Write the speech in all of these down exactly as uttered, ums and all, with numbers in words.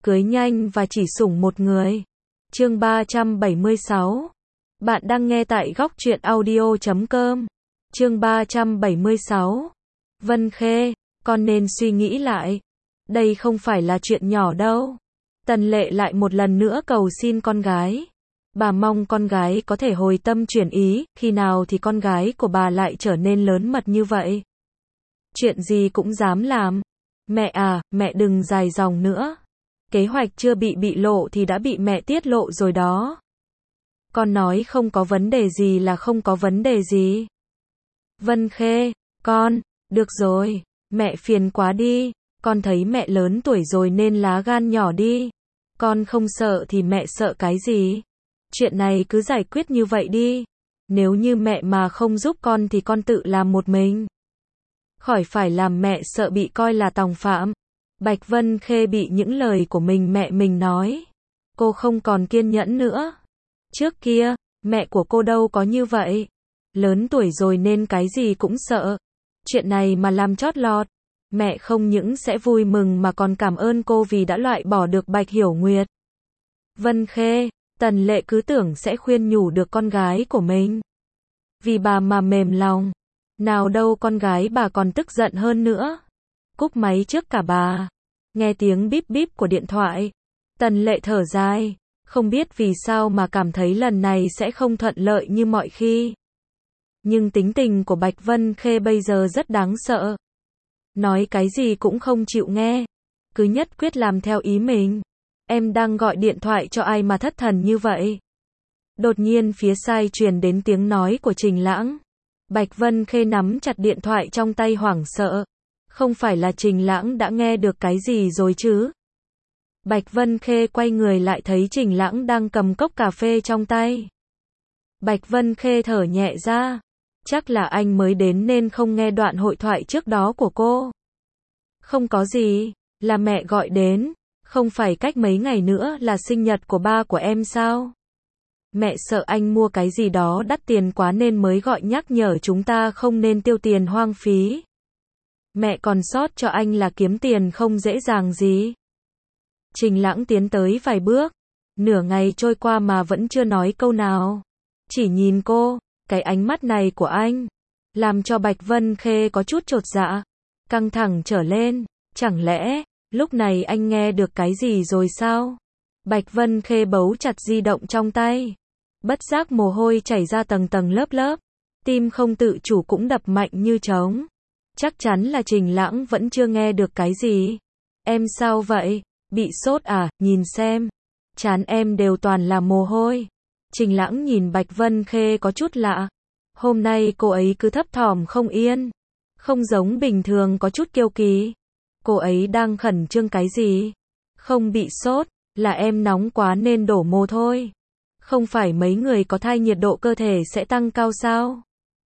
cưới nhanh và chỉ sủng một người. Chương ba trăm bảy mươi sáu. Bạn đang nghe tại góc truyện audio chấm com. Chương ba trăm bảy mươi sáu. Vân Khê, con nên suy nghĩ lại. Đây không phải là chuyện nhỏ đâu. Tần Lệ lại một lần nữa cầu xin con gái. Bà mong con gái có thể hồi tâm chuyển ý, khi nào thì con gái của bà lại trở nên lớn mật như vậy. Chuyện gì cũng dám làm. Mẹ à, mẹ đừng dài dòng nữa. Kế hoạch chưa bị bị lộ thì đã bị mẹ tiết lộ rồi đó. Con nói không có vấn đề gì là không có vấn đề gì. Vân Khê, con, được rồi, mẹ phiền quá đi, con thấy mẹ lớn tuổi rồi nên lá gan nhỏ đi. Con không sợ thì mẹ sợ cái gì? Chuyện này cứ giải quyết như vậy đi. Nếu như mẹ mà không giúp con thì con tự làm một mình. Khỏi phải làm mẹ sợ bị coi là tòng phạm. Bạch Vân Khê bị những lời của mình mẹ mình nói. Cô không còn kiên nhẫn nữa. Trước kia, mẹ của cô đâu có như vậy. Lớn tuổi rồi nên cái gì cũng sợ. Chuyện này mà làm chót lọt. Mẹ không những sẽ vui mừng mà còn cảm ơn cô vì đã loại bỏ được Bạch Hiểu Nguyệt. Vân Khê, Tần Lệ cứ tưởng sẽ khuyên nhủ được con gái của mình. Vì bà mà mềm lòng. Nào đâu con gái bà còn tức giận hơn nữa. Cúp máy trước cả bà. Nghe tiếng bíp bíp của điện thoại. Tần Lệ thở dài. Không biết vì sao mà cảm thấy lần này sẽ không thuận lợi như mọi khi. Nhưng tính tình của Bạch Vân Khê bây giờ rất đáng sợ. Nói cái gì cũng không chịu nghe. Cứ nhất quyết làm theo ý mình. Em đang gọi điện thoại cho ai mà thất thần như vậy? Đột nhiên phía sai truyền đến tiếng nói của Trình Lãng. Bạch Vân Khê nắm chặt điện thoại trong tay hoảng sợ. Không phải là Trình Lãng đã nghe được cái gì rồi chứ? Bạch Vân Khê quay người lại thấy Trình Lãng đang cầm cốc cà phê trong tay. Bạch Vân Khê thở nhẹ ra. Chắc là anh mới đến nên không nghe đoạn hội thoại trước đó của cô. Không có gì, là mẹ gọi đến. Không phải cách mấy ngày nữa là sinh nhật của ba của em sao? Mẹ sợ anh mua cái gì đó đắt tiền quá nên mới gọi nhắc nhở chúng ta không nên tiêu tiền hoang phí. Mẹ còn sót cho anh là kiếm tiền không dễ dàng gì. Trình Lãng tiến tới vài bước. Nửa ngày trôi qua mà vẫn chưa nói câu nào. Chỉ nhìn cô, cái ánh mắt này của anh. Làm cho Bạch Vân Khê có chút chột dạ. Căng thẳng trở lên. Chẳng lẽ, lúc này anh nghe được cái gì rồi sao? Bạch Vân Khê bấu chặt di động trong tay. Bất giác mồ hôi chảy ra tầng tầng lớp lớp. Tim không tự chủ cũng đập mạnh như trống. Chắc chắn là Trình Lãng vẫn chưa nghe được cái gì. Em sao vậy? Bị sốt à? Nhìn xem. Trán em đều toàn là mồ hôi. Trình Lãng nhìn Bạch Vân Khê có chút lạ. Hôm nay cô ấy cứ thấp thỏm không yên. Không giống bình thường có chút kiêu kỳ. Cô ấy đang khẩn trương cái gì? Không bị sốt, là em nóng quá nên đổ mồ thôi. Không phải mấy người có thai nhiệt độ cơ thể sẽ tăng cao sao?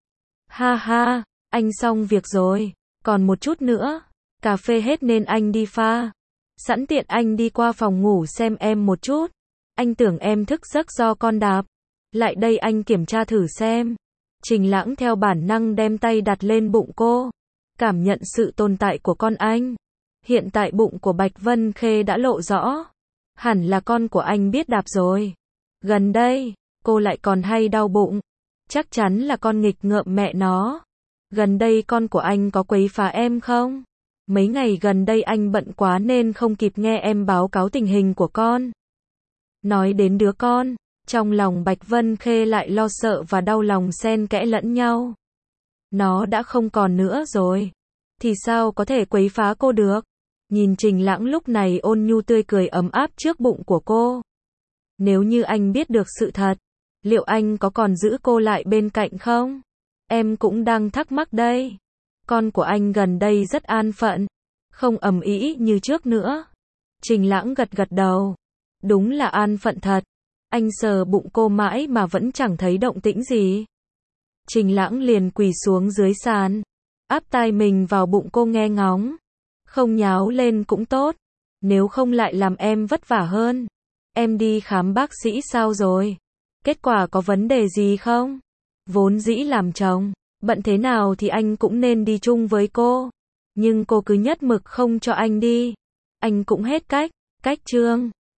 Ha ha, anh xong việc rồi. Còn một chút nữa. Cà phê hết nên anh đi pha. Sẵn tiện anh đi qua phòng ngủ xem em một chút. Anh tưởng em thức giấc do con đạp. Lại đây anh kiểm tra thử xem. Trình Lãng theo bản năng đem tay đặt lên bụng cô. Cảm nhận sự tồn tại của con anh. Hiện tại bụng của Bạch Vân Khê đã lộ rõ. Hẳn là con của anh biết đạp rồi. Gần đây, cô lại còn hay đau bụng. Chắc chắn là con nghịch ngợm mẹ nó. Gần đây con của anh có quấy phá em không? Mấy ngày gần đây anh bận quá nên không kịp nghe em báo cáo tình hình của con. Nói đến đứa con, trong lòng Bạch Vân Khê lại lo sợ và đau lòng xen kẽ lẫn nhau. Nó đã không còn nữa rồi. Thì sao có thể quấy phá cô được? Nhìn Trình Lãng lúc này ôn nhu tươi cười ấm áp trước bụng của cô. Nếu như anh biết được sự thật, liệu anh có còn giữ cô lại bên cạnh không? Em cũng đang thắc mắc đây. Con của anh gần đây rất an phận, không ầm ĩ như trước nữa. Trình Lãng gật gật đầu. Đúng là an phận thật. Anh sờ bụng cô mãi mà vẫn chẳng thấy động tĩnh gì. Trình Lãng liền quỳ xuống dưới sàn, áp tai mình vào bụng cô nghe ngóng. Không nháo lên cũng tốt, nếu không lại làm em vất vả hơn. Em đi khám bác sĩ sao rồi? Kết quả có vấn đề gì không? Vốn dĩ làm chồng, bận thế nào thì anh cũng nên đi chung với cô. Nhưng cô cứ nhất mực không cho anh đi. Anh cũng hết cách, Cách chương